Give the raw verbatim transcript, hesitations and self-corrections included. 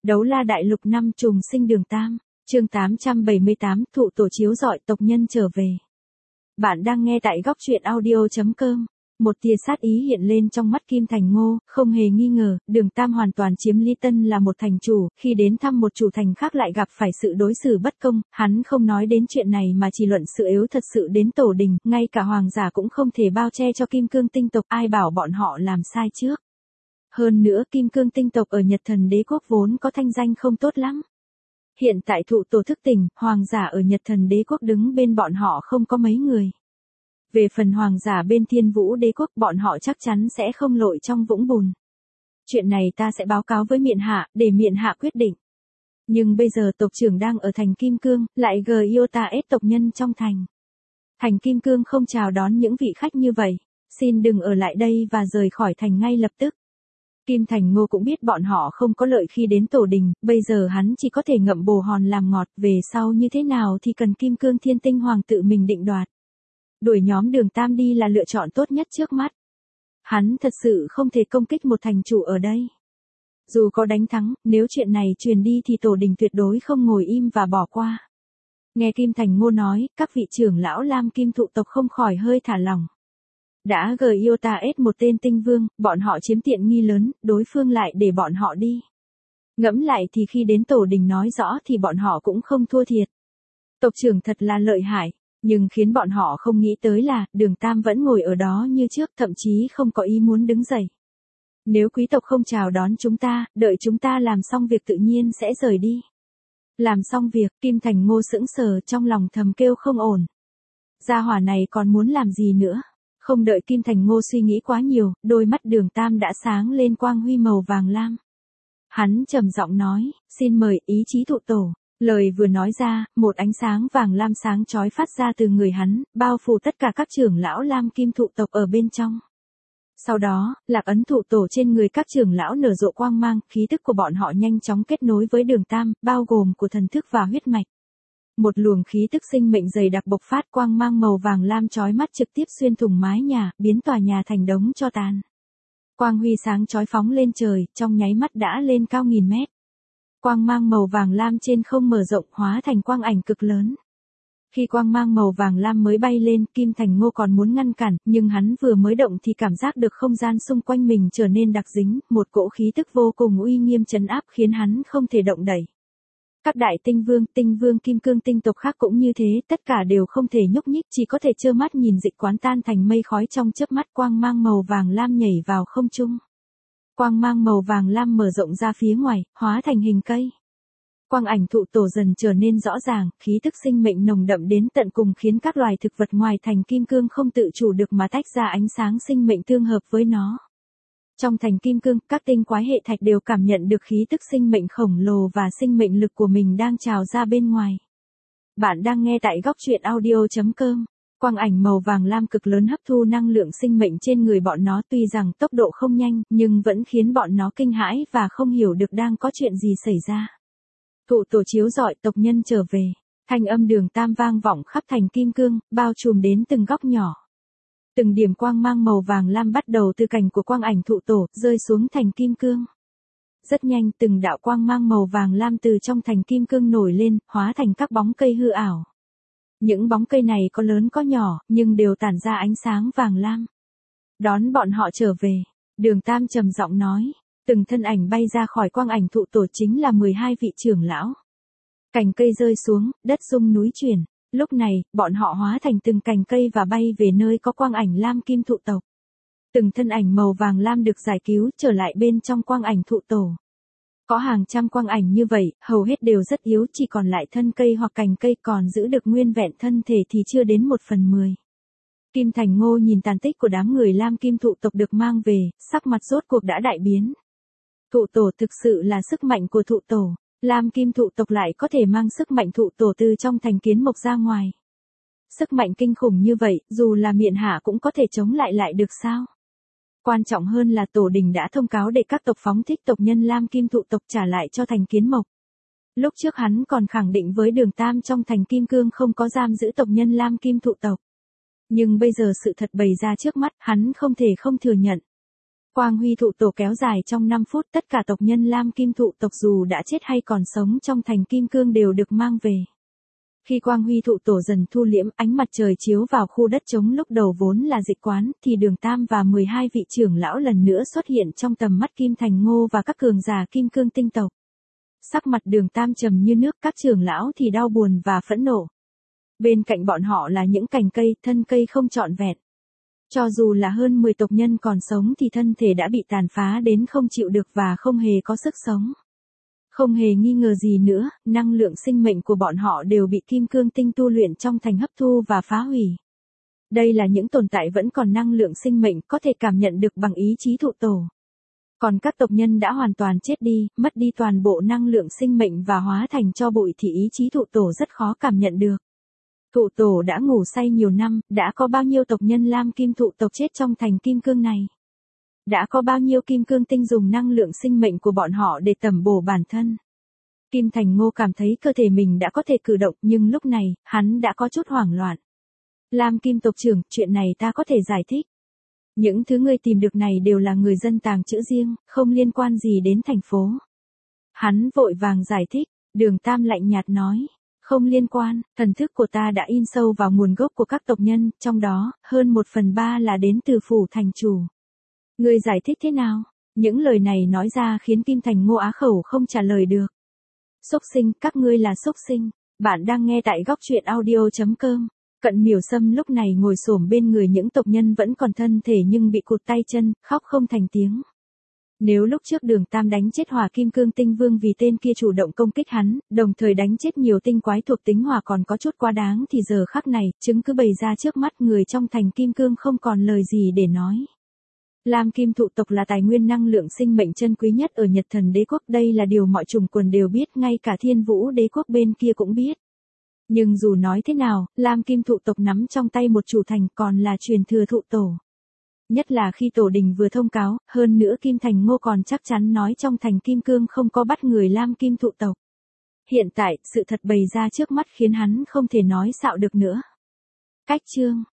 Đấu la đại lục năm trùng sinh đường Tam, chương tám trăm bảy mươi tám, thụ tổ chiếu rọi tộc nhân trở về. Bạn đang nghe tại góc truyện audio chấm com. Một tia sát ý hiện lên trong mắt Kim Thành Ngô, không hề nghi ngờ, đường Tam hoàn toàn chiếm Lý Tân là một thành chủ, khi đến thăm một chủ thành khác lại gặp phải sự đối xử bất công, hắn không nói đến chuyện này mà chỉ luận sự yếu thật sự đến tổ đình, ngay cả hoàng giả cũng không thể bao che cho Kim Cương tinh tộc, ai bảo bọn họ làm sai trước. Hơn nữa Kim Cương tinh tộc ở Nhật Thần Đế quốc vốn có thanh danh không tốt lắm. Hiện tại thụ tổ thức tỉnh, hoàng giả ở Nhật Thần Đế quốc đứng bên bọn họ không có mấy người. Về phần hoàng giả bên Thiên Vũ Đế quốc, bọn họ chắc chắn sẽ không lội trong vũng bùn. Chuyện này ta sẽ báo cáo với Miện Hạ, để Miện Hạ quyết định. Nhưng bây giờ tộc trưởng đang ở thành Kim Cương, lại gờ yêu ta ép tộc nhân trong thành. Thành Kim Cương không chào đón những vị khách như vậy, xin đừng ở lại đây và rời khỏi thành ngay lập tức. Kim Thành Ngô cũng biết bọn họ không có lợi khi đến tổ đình, bây giờ hắn chỉ có thể ngậm bồ hòn làm ngọt, về sau như thế nào thì cần Kim Cương Thiên Tinh Hoàng tự mình định đoạt. Đuổi nhóm đường Tam đi là lựa chọn tốt nhất trước mắt. Hắn thật sự không thể công kích một thành chủ ở đây. Dù có đánh thắng, nếu chuyện này truyền đi thì tổ đình tuyệt đối không ngồi im và bỏ qua. Nghe Kim Thành Ngô nói, các vị trưởng lão Lam Kim thụ tộc không khỏi hơi thả lỏng. Đã gờ yêu ta ết một tên tinh vương, bọn họ chiếm tiện nghi lớn, đối phương lại để bọn họ đi. Ngẫm lại thì khi đến tổ đình nói rõ thì bọn họ cũng không thua thiệt. Tộc trưởng thật là lợi hại, nhưng khiến bọn họ không nghĩ tới là, đường Tam vẫn ngồi ở đó như trước, thậm chí không có ý muốn đứng dậy. Nếu quý tộc không chào đón chúng ta, đợi chúng ta làm xong việc tự nhiên sẽ rời đi. Làm xong việc, Kim Thành Ngô sững sờ, trong lòng thầm kêu không ổn. Gia hỏa này còn muốn làm gì nữa? Không đợi Kim Thành Ngô suy nghĩ quá nhiều, đôi mắt đường Tam đã sáng lên quang huy màu vàng lam. Hắn trầm giọng nói, xin mời ý chí thụ tổ. Lời vừa nói ra, một ánh sáng vàng lam sáng chói phát ra từ người hắn, bao phủ tất cả các trưởng lão Lam Kim thụ tộc ở bên trong. Sau đó, lạc ấn thụ tổ trên người các trưởng lão nở rộ quang mang, khí tức của bọn họ nhanh chóng kết nối với đường Tam, bao gồm của thần thức và huyết mạch. Một luồng khí tức sinh mệnh dày đặc bộc phát, quang mang màu vàng lam chói mắt trực tiếp xuyên thủng mái nhà, biến tòa nhà thành đống tro tàn. Quang huy sáng chói phóng lên trời, trong nháy mắt đã lên cao nghìn mét. Quang mang màu vàng lam trên không mở rộng, hóa thành quang ảnh cực lớn. Khi quang mang màu vàng lam mới bay lên, Kim Thành Ngô còn muốn ngăn cản, nhưng hắn vừa mới động thì cảm giác được không gian xung quanh mình trở nên đặc dính, một cỗ khí tức vô cùng uy nghiêm trấn áp khiến hắn không thể động đậy. Các đại tinh vương, tinh vương Kim Cương tinh tộc khác cũng như thế, tất cả đều không thể nhúc nhích, chỉ có thể trơ mắt nhìn dịch quán tan thành mây khói trong chớp mắt. Quang mang màu vàng lam nhảy vào không trung. Quang mang màu vàng lam mở rộng ra phía ngoài, hóa thành hình cây. Quang ảnh thụ tổ dần trở nên rõ ràng, khí tức sinh mệnh nồng đậm đến tận cùng khiến các loài thực vật ngoài thành Kim Cương không tự chủ được mà tách ra ánh sáng sinh mệnh tương hợp với nó. Trong thành Kim Cương, các tinh quái hệ thạch đều cảm nhận được khí tức sinh mệnh khổng lồ và sinh mệnh lực của mình đang trào ra bên ngoài. Bạn đang nghe tại góc truyện audio chấm com. Quang ảnh màu vàng lam cực lớn hấp thu năng lượng sinh mệnh trên người bọn nó, tuy rằng tốc độ không nhanh, nhưng vẫn khiến bọn nó kinh hãi và không hiểu được đang có chuyện gì xảy ra. Thụ tổ chiếu rọi tộc nhân trở về. Thanh âm đường Tam vang vọng khắp thành Kim Cương, bao trùm đến từng góc nhỏ. Từng điểm quang mang màu vàng lam bắt đầu từ cành của quang ảnh thụ tổ, rơi xuống thành Kim Cương. Rất nhanh, từng đạo quang mang màu vàng lam từ trong thành Kim Cương nổi lên, hóa thành các bóng cây hư ảo. Những bóng cây này có lớn có nhỏ, nhưng đều tản ra ánh sáng vàng lam. Đón bọn họ trở về, đường Tam trầm giọng nói, từng thân ảnh bay ra khỏi quang ảnh thụ tổ chính là mười hai vị trưởng lão. Cành cây rơi xuống, đất rung núi chuyển. Lúc này, bọn họ hóa thành từng cành cây và bay về nơi có quang ảnh Lam Kim thụ tộc. Từng thân ảnh màu vàng lam được giải cứu trở lại bên trong quang ảnh thụ tổ. Có hàng trăm quang ảnh như vậy, hầu hết đều rất yếu, chỉ còn lại thân cây hoặc cành cây, còn giữ được nguyên vẹn thân thể thì chưa đến một phần mười. Kim Thành Ngô nhìn tàn tích của đám người Lam Kim thụ tộc được mang về, sắc mặt rốt cuộc đã đại biến. Thụ tổ thực sự là sức mạnh của thụ tổ. Lam Kim thụ tộc lại có thể mang sức mạnh thụ tổ từ trong thành Kiến Mộc ra ngoài. Sức mạnh kinh khủng như vậy, dù là Miện Hạ cũng có thể chống lại lại được sao? Quan trọng hơn là tổ đình đã thông cáo để các tộc phóng thích tộc nhân Lam Kim thụ tộc trả lại cho thành Kiến Mộc. Lúc trước hắn còn khẳng định với đường Tam trong thành Kim Cương không có giam giữ tộc nhân Lam Kim thụ tộc. Nhưng bây giờ sự thật bày ra trước mắt, hắn không thể không thừa nhận. Quang huy thụ tổ kéo dài trong năm phút, tất cả tộc nhân Lam Kim thụ tộc dù đã chết hay còn sống trong thành kim cương đều được mang về. Khi quang huy thụ tổ dần thu liễm, ánh mặt trời chiếu vào khu đất trống lúc đầu vốn là dịch quán, thì Đường Tam và mười hai vị trưởng lão lần nữa xuất hiện trong tầm mắt Kim Thành Ngô và các cường giả kim cương tinh tộc. Sắc mặt Đường Tam trầm như nước, các trưởng lão thì đau buồn và phẫn nộ. Bên cạnh bọn họ là những cành cây, thân cây không trọn vẹn. Cho dù là hơn mười tộc nhân còn sống thì thân thể đã bị tàn phá đến không chịu được và không hề có sức sống. Không hề nghi ngờ gì nữa, năng lượng sinh mệnh của bọn họ đều bị kim cương tinh tu luyện trong thành hấp thu và phá hủy. Đây là những tồn tại vẫn còn năng lượng sinh mệnh có thể cảm nhận được bằng ý chí thụ tổ. Còn các tộc nhân đã hoàn toàn chết đi, mất đi toàn bộ năng lượng sinh mệnh và hóa thành tro bụi thì ý chí thụ tổ rất khó cảm nhận được. Thụ tổ đã ngủ say nhiều năm, đã có bao nhiêu tộc nhân Lam Kim thụ tộc chết trong thành kim cương này? Đã có bao nhiêu kim cương tinh dùng năng lượng sinh mệnh của bọn họ để tẩm bổ bản thân? Kim Thành Ngô cảm thấy cơ thể mình đã có thể cử động, nhưng lúc này, hắn đã có chút hoảng loạn. Lam Kim tộc trưởng, chuyện này ta có thể giải thích. Những thứ ngươi tìm được này đều là người dân tàng trữ riêng, không liên quan gì đến thành phố. Hắn vội vàng giải thích, Đường Tam lạnh nhạt nói. Không liên quan, thần thức của ta đã in sâu vào nguồn gốc của các tộc nhân, trong đó, hơn một phần ba là đến từ phủ thành chủ. Ngươi giải thích thế nào? Những lời này nói ra khiến Kim Thành Ngô á khẩu không trả lời được. Xúc sinh, các ngươi là xúc sinh. Bạn đang nghe tại góc truyện audio chấm com. Cận Miểu Sâm lúc này ngồi xổm bên người những tộc nhân vẫn còn thân thể nhưng bị cụt tay chân, khóc không thành tiếng. Nếu lúc trước Đường Tam đánh chết Hỏa Kim Cương Tinh Vương vì tên kia chủ động công kích hắn, đồng thời đánh chết nhiều tinh quái thuộc tính hỏa còn có chút quá đáng thì giờ khắc này, chứng cứ bày ra trước mắt người trong thành Kim Cương không còn lời gì để nói. Lam Kim thụ tộc là tài nguyên năng lượng sinh mệnh chân quý nhất ở Nhật Thần Đế quốc, đây là điều mọi chủng quần đều biết, ngay cả Thiên Vũ Đế quốc bên kia cũng biết. Nhưng dù nói thế nào, Lam Kim thụ tộc nắm trong tay một chủ thành còn là truyền thừa thụ tổ. Nhất là khi tổ đình vừa thông cáo, hơn nữa Kim Thành Ngô còn chắc chắn nói trong thành Kim Cương không có bắt người Lam Kim thụ tộc. Hiện tại, sự thật bày ra trước mắt khiến hắn không thể nói xạo được nữa. Cách chương